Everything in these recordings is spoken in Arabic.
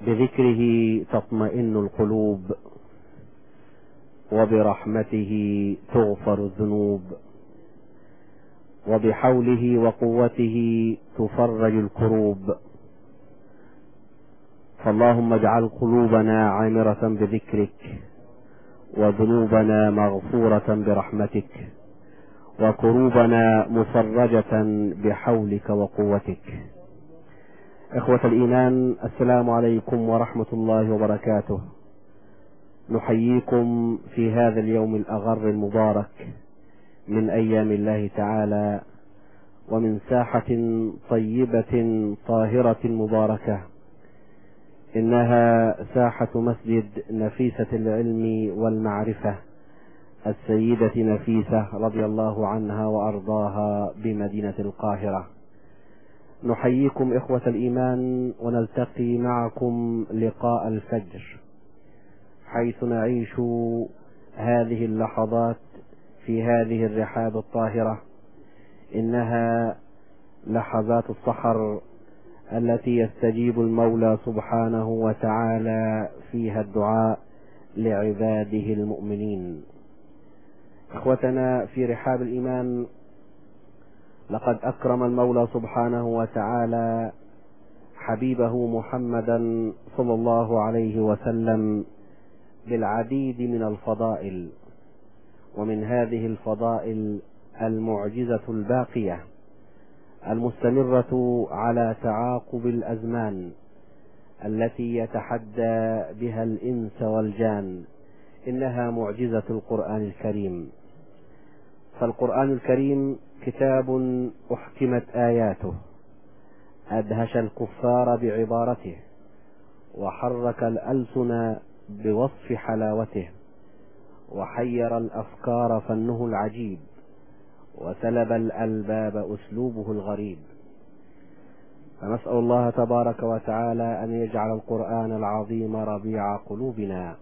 بذكره تطمئن القلوب، وبرحمته تغفر الذنوب، وبحوله وقوته تفرج الكروب. فاللهم اجعل قلوبنا عامرة بذكرك، وذنوبنا مغفورة برحمتك، وكروبنا مفرجة بحولك وقوتك. إخوة الإيمان، السلام عليكم ورحمة الله وبركاته. نحييكم في هذا اليوم الأغر المبارك من أيام الله تعالى، ومن ساحة طيبة طاهرة مباركة. إنها ساحة مسجد نفيسة العلم والمعرفة السيدة نفيسة رضي الله عنها وأرضاها بمدينة القاهرة. نحييكم إخوة الإيمان، ونلتقي معكم لقاء الفجر، حيث نعيش هذه اللحظات في هذه الرحاب الطاهرة. إنها لحظات السحر التي يستجيب المولى سبحانه وتعالى فيها الدعاء لعباده المؤمنين. إخوتنا في رحاب الإيمان، لقد أكرم المولى سبحانه وتعالى حبيبه محمدا صلى الله عليه وسلم بالعديد من الفضائل، ومن هذه الفضائل المعجزة الباقية المستمرة على تعاقب الأزمان التي يتحدى بها الإنس والجان. إنها معجزة القرآن الكريم. فالقرآن الكريم كتاب أحكمت آياته، أدهش الكفار بعبارته، وحرك الألسن بوصف حلاوته، وحير الأفكار فنه العجيب، وسلب الألباب أسلوبه الغريب. فنسأل الله تبارك وتعالى أن يجعل القرآن العظيم ربيع قلوبنا.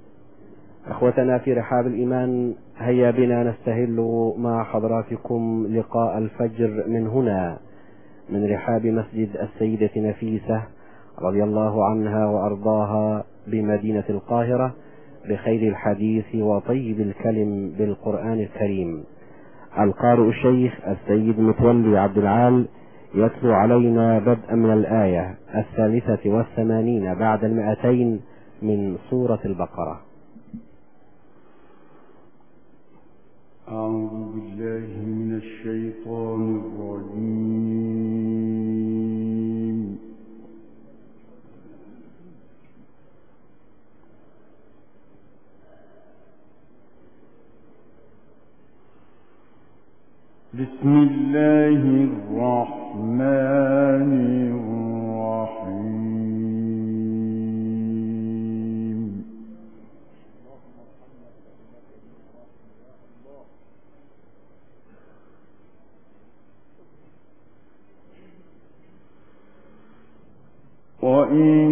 إخوتنا في رحاب الإيمان، هيا بنا نستهل مع حضراتكم لقاء الفجر من هنا، من رحاب مسجد السيدة نفيسة رضي الله عنها وأرضاها بمدينة القاهرة، بخير الحديث وطيب الكلم بالقرآن الكريم. القارئ الشيخ السيد متولي عبد العال يتلو علينا بدءا من الآية 83 بعد 200 من سورة البقرة. أعوذ بالله من الشيطان الرجيم. بسم الله الرحمن الرحيم. وإن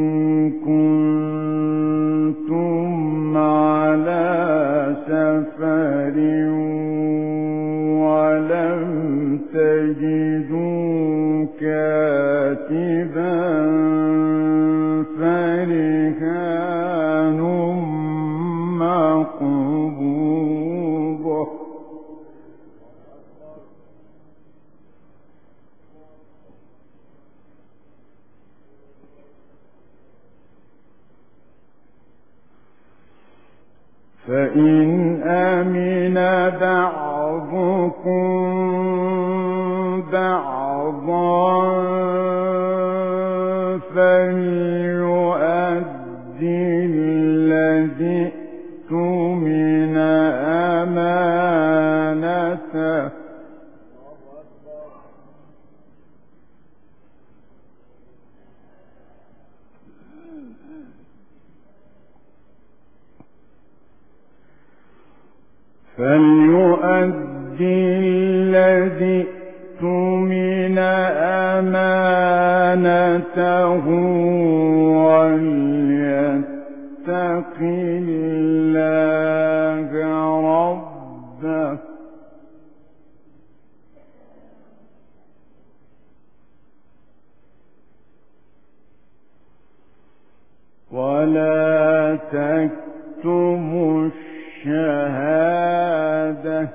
كنتم على سفر ولم تجدوا كاتبا فرهان مقبوضة. فإن أمن بعضكم بعضا فليؤدي الذي اؤتمن أمانته اؤتمن أمانته وليتق الله ربه. ولا تكتموا الشهادة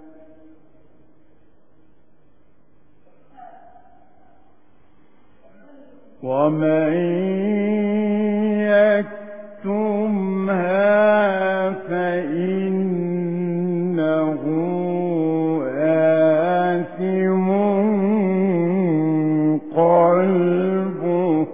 ومن يكتمها فإنه آثم قلبه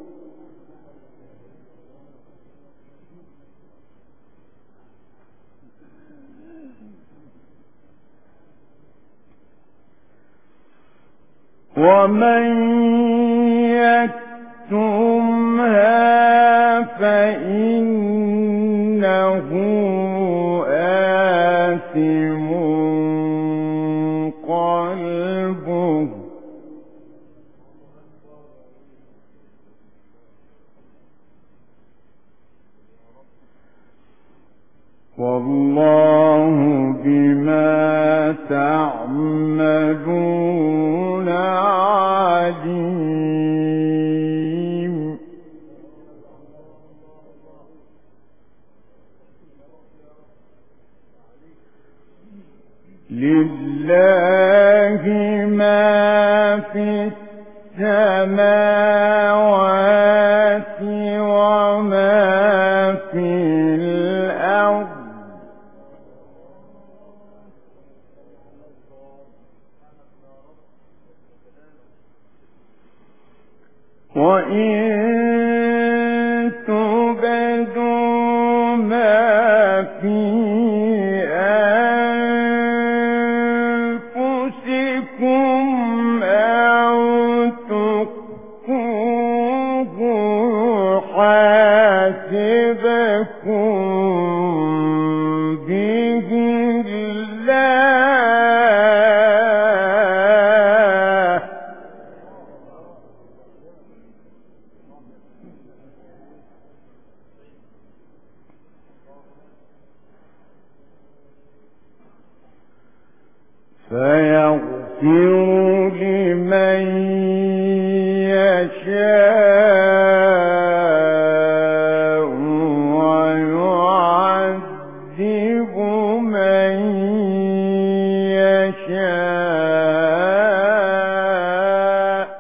ومن يكتمها فإنه آثم قلبه والله بما تعملون عليم لله ما في السماوات وما في الأرض وإن تبدوا ما في أنفسكم أو تخفوه يحاسبكم به الله فيغفر لمن يشاء ويعذب من يشاء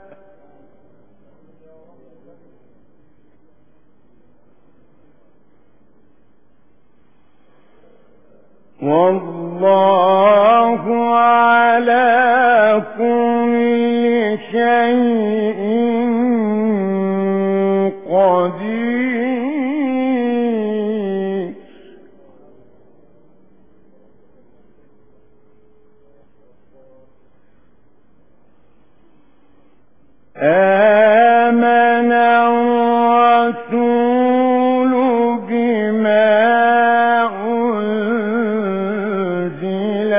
والله على كل شيء قدير آمن الرسول بما أنزل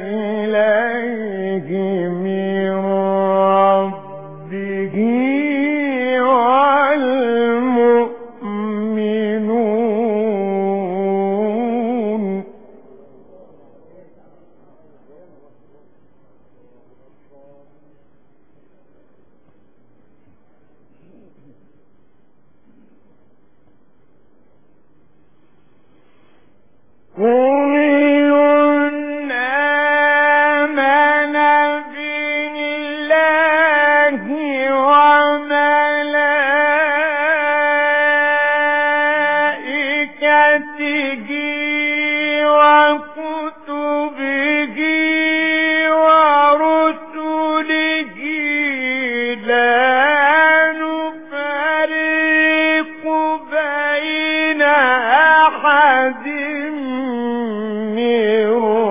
إليه من ربه والمؤمنون كل آمن بالله وملائكته وكتبه ورسله لا نفرق بين أحد من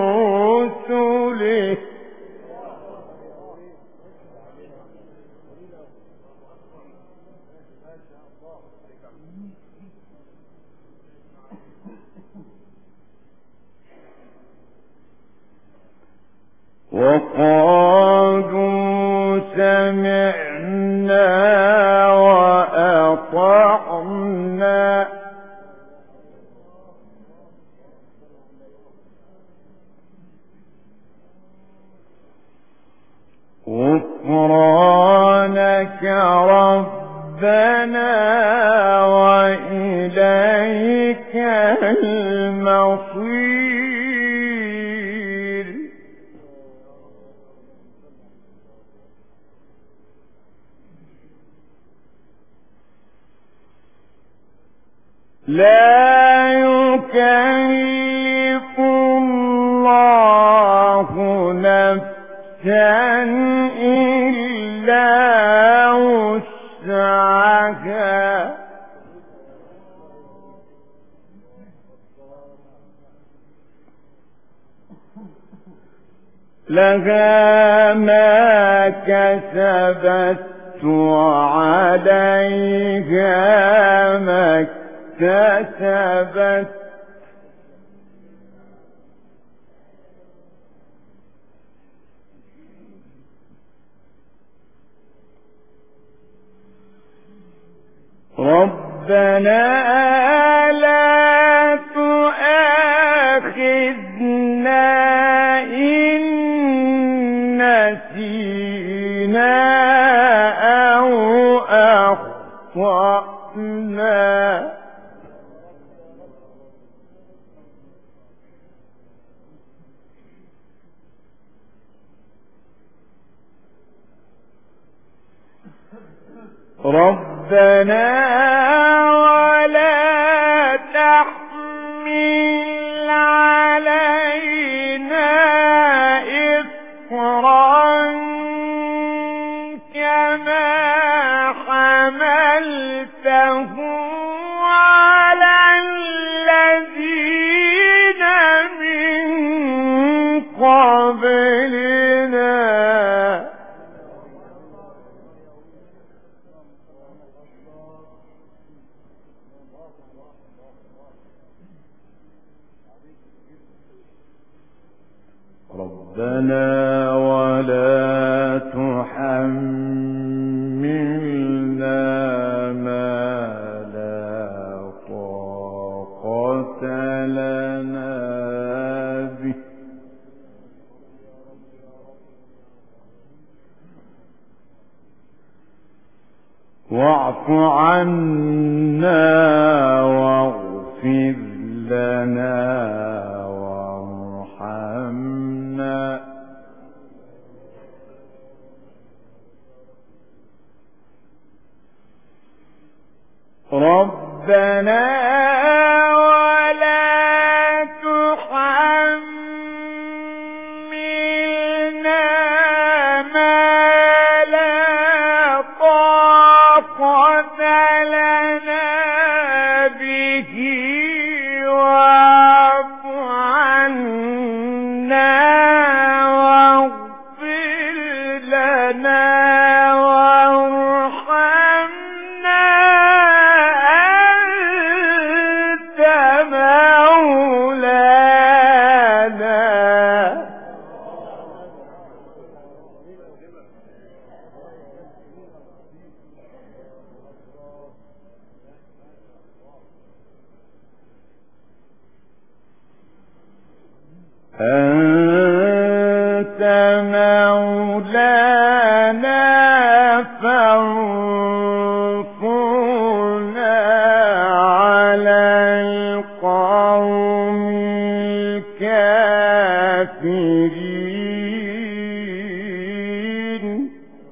رسله وقالوا سمعنا وأطعنا غفرانك ربنا وإليك المصير. لا يكلف الله نفسا إلا وسعها، لها ما كسبت وعليها ما اكتسبت، ربنا لا تؤاخذنا إن نسينا أو أخطأنا، ربنا ولا تحمل علينا إصرا كما حملته على الذين من قبلنا، ربنا ولا تحملنا ما لا طاقة لنا به، واعف عنا واغفر لنا وارحمنا، ربنا ولا تحملنا ما لا طاقة لنا به، واعف عنا واغفر لنا وارحمنا، أنت مولانا. أنت مولانا فانصرنا على القوم الكافرين.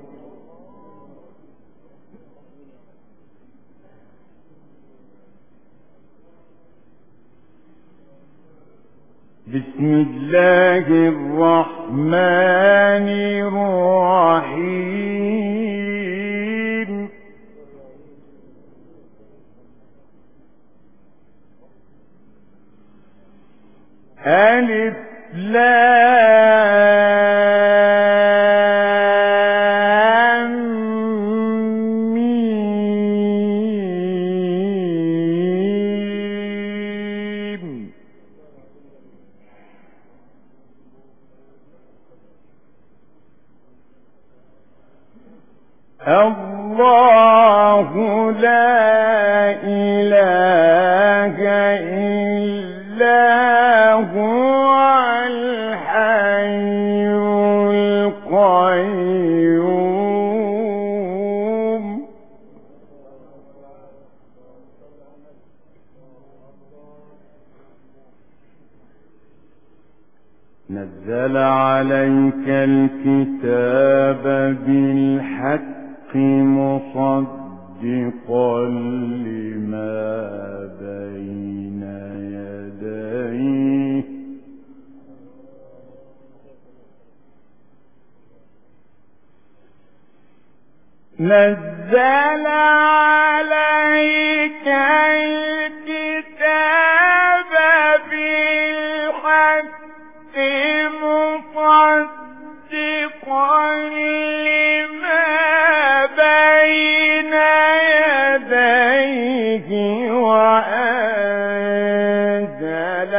بسم الله الرحمن الرحيم. ألف لام ميم. الله لا إله إلا هو الحي القيوم. نزل عليك الكتاب بالحق مصدقا لما بين يديه نزل عليك الكتاب بالحق مصدقا لما بين يديه وأنزل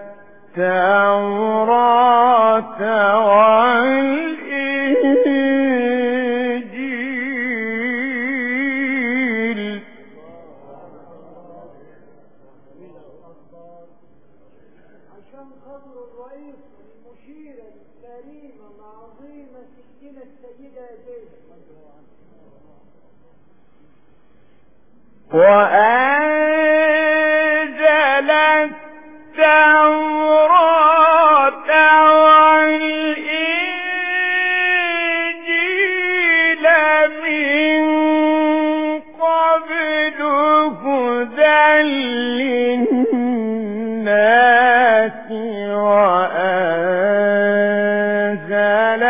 التوراة والإنجيل عشان خاطر الرئيس المشير الكريمة العظيمة ستنا السيدة زينب وأنزل التوراة والإنجيل من قبل هدى للناس وأنزل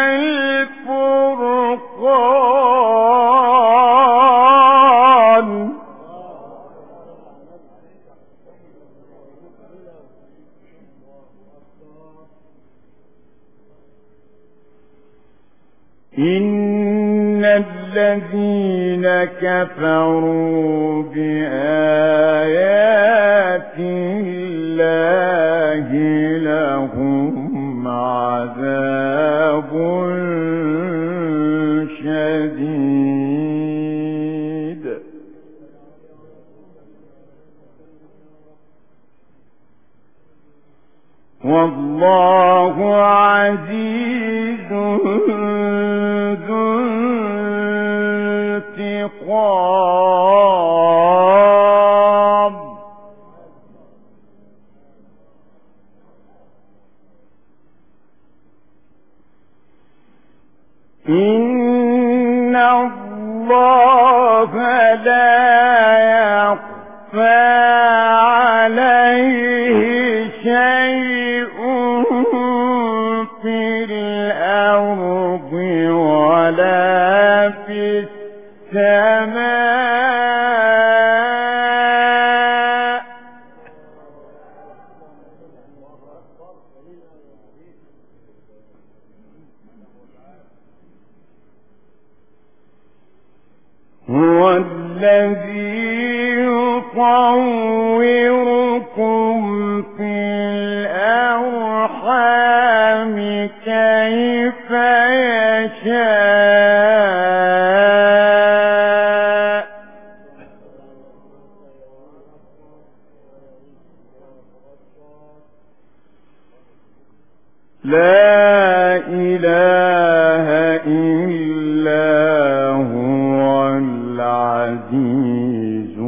الفرقان إن الذين كفروا بآيات الله لهم عذاب شديد والله عزيز ذو انتقام إن الله لا يخفى عليه شيء في الأرض ولا في السماء هو الذي يصوركم في الأرحام كيف يشاء لا إله إلا هو العزيز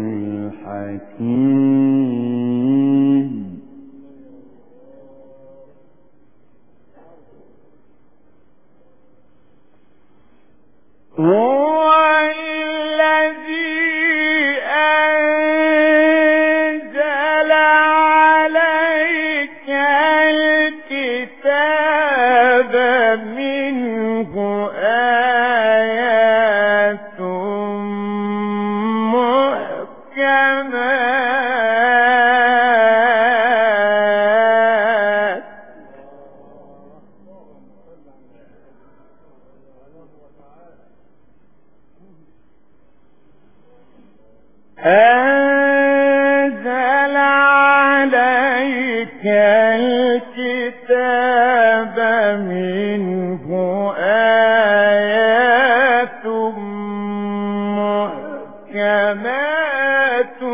الحكيم هو الذي أنزل عليك الكتاب منه آيات محكمات أنزل عليك الكتاب منه آيات محكمات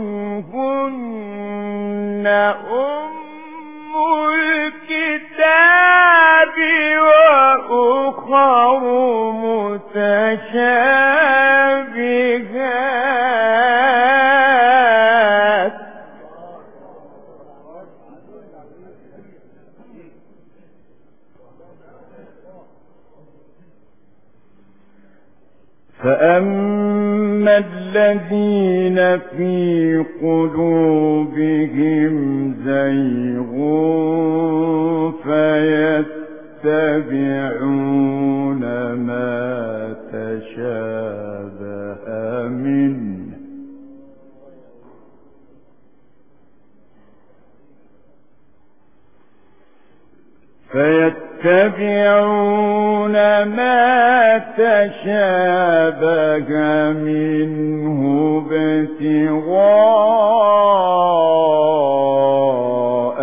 هن أم الكتاب وأخر متشابهات أما الذين في قلوبهم زيغ فيتبعون ما تشابه منه ابتغاء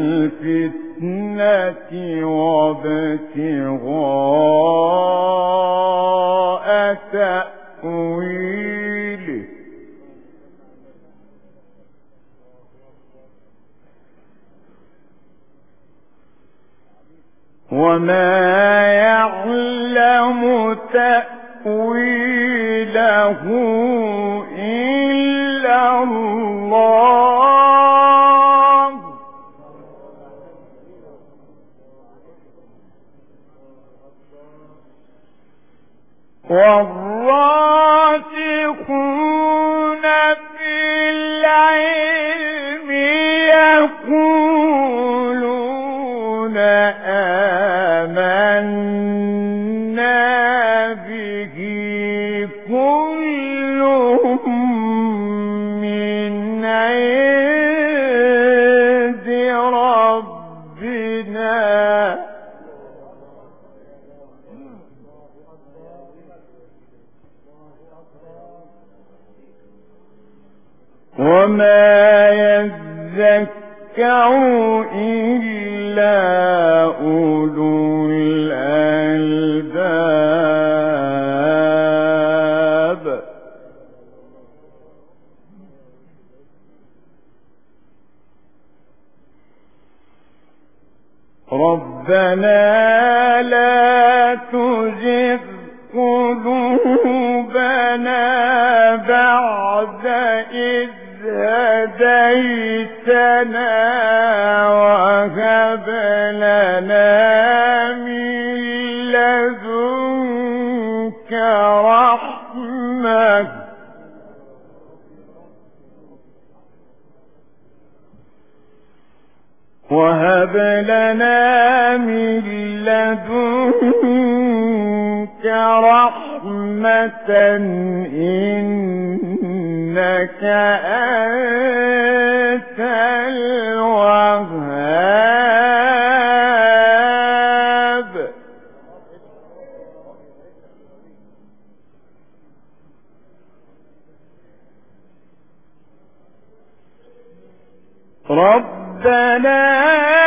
الفتنة وابتغاء تأويله وما يعلم تأويله إلا الله والراسخون في العلم يقولون آمنا به كل من عند ربنا وما يذكر إلا أولو الألباب ربنا لا تزغ قلوبنا بعد إذ هديتنا وهب لنا من لدنك رحمة وهب لنا من لدنك رحمة إنك أنت الوهاب ربنا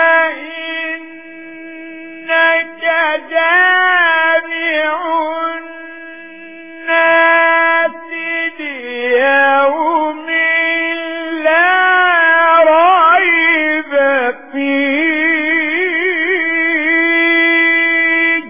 إنك جامع الناس ليوم لا ريب فيه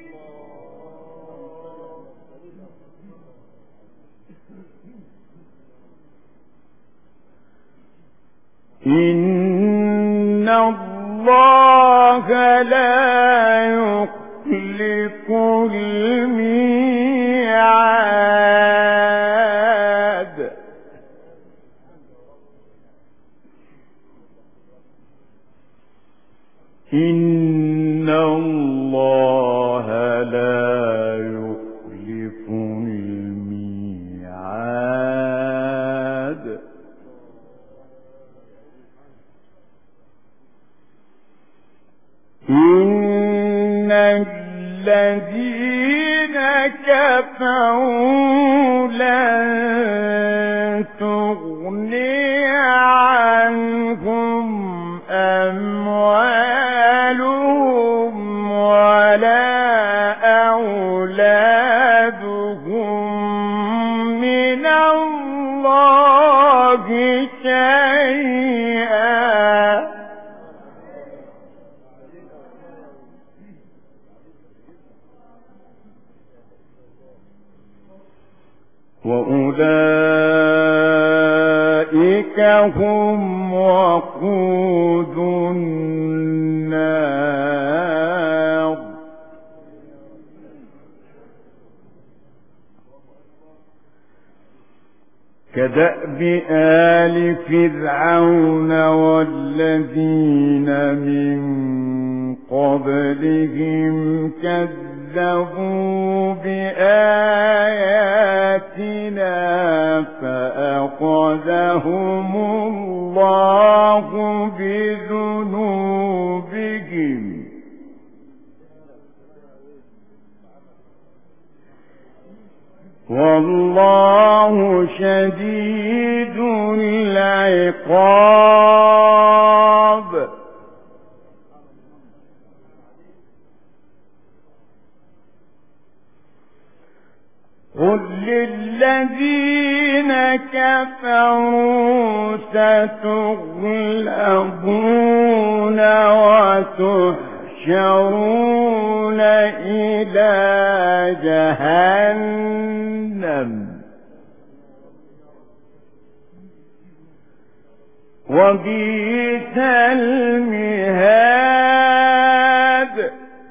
إن الله لا يخلف الميعاد إن الله لا يخلف الميعاد إن الذين كفروا لن تغني عنهم أموالهم ولا أولادهم من الله شيئا وأولئك هم وقود النار كدأب آل فرعون والذين من قبلهم كذبوا بآياتنا فأخذهم الله بذنوبهم والله شديد العقاب. قل للذين كفروا ستغلبون وتحشرون إلى جهنم وبئس المهاد.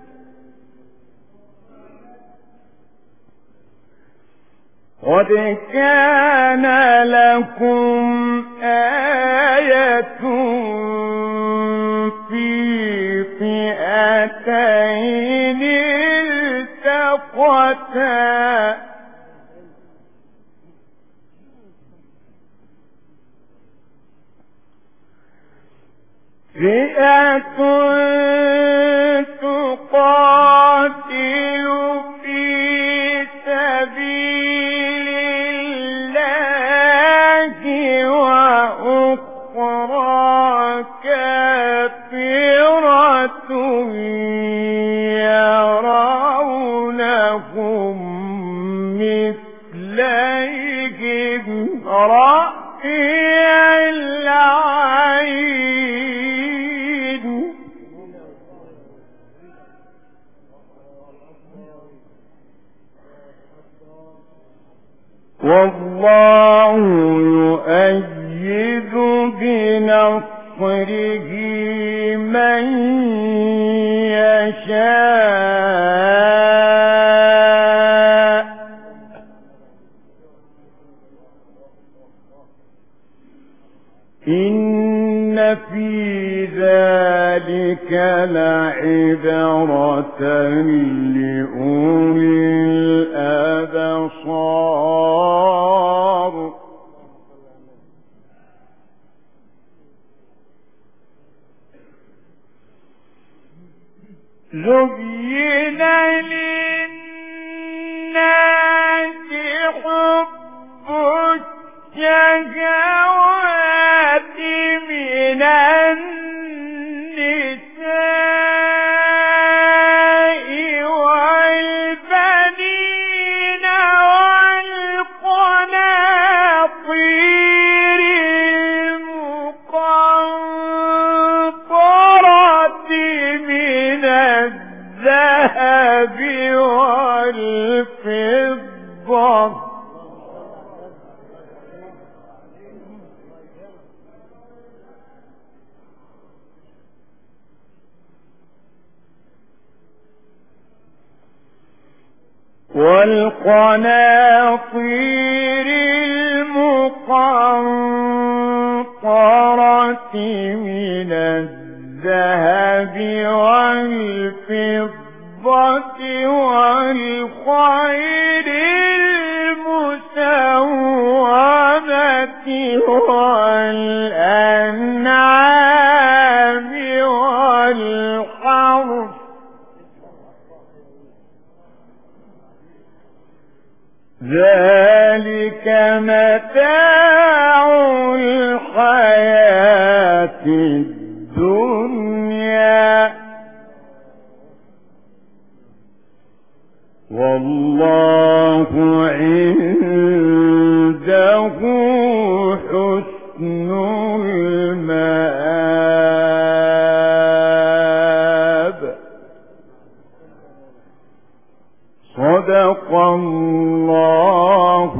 قد كان لكم آية في فئتين التقتا فئة تقاتل في سبيل الله وأخرى كافرة يرونهم مثليهم رأي العين والله يؤيد بنصره من يشاء إن في ذلك لعبرة لأولي الأبصار. زين للناس حب الشهوات من النساء والبنين والقناطير المقنطرة من الذهب والفضة والقناطير المقنطرة من الذهب والفضة والخيل المسومة والأنعام والحرث ذلك متاع الحياة الدنيا والله عنده حسن المآب. صدق الله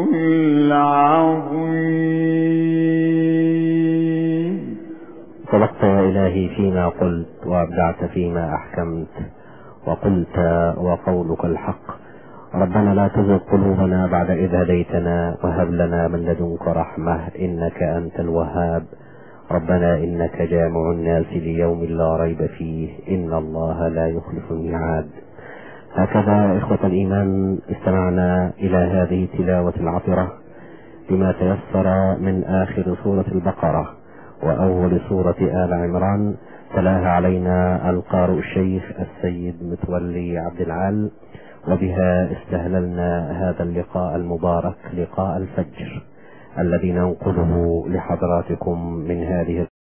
العظيم. صدقت يا إلهي فيما قلت وأبدعت فيما أحكمت وقلت وقولك الحق ربنا لا تزغ قلوبنا بعد إذ هديتنا وهب لنا من لدنك رحمة إنك أنت الوهاب. ربنا إنك جامع الناس ليوم لا ريب فيه إن الله لا يخلف الميعاد. هكذا إخوة الإيمان استمعنا إلى هذه التلاوة العطرة بما تيسر من آخر سورة البقرة وأول سورة آل عمران، تلاها علينا القارئ الشيخ السيد متولي عبد العال، وبها استهللنا هذا اللقاء المبارك، لقاء الفجر الذي ننقله لحضراتكم من هذه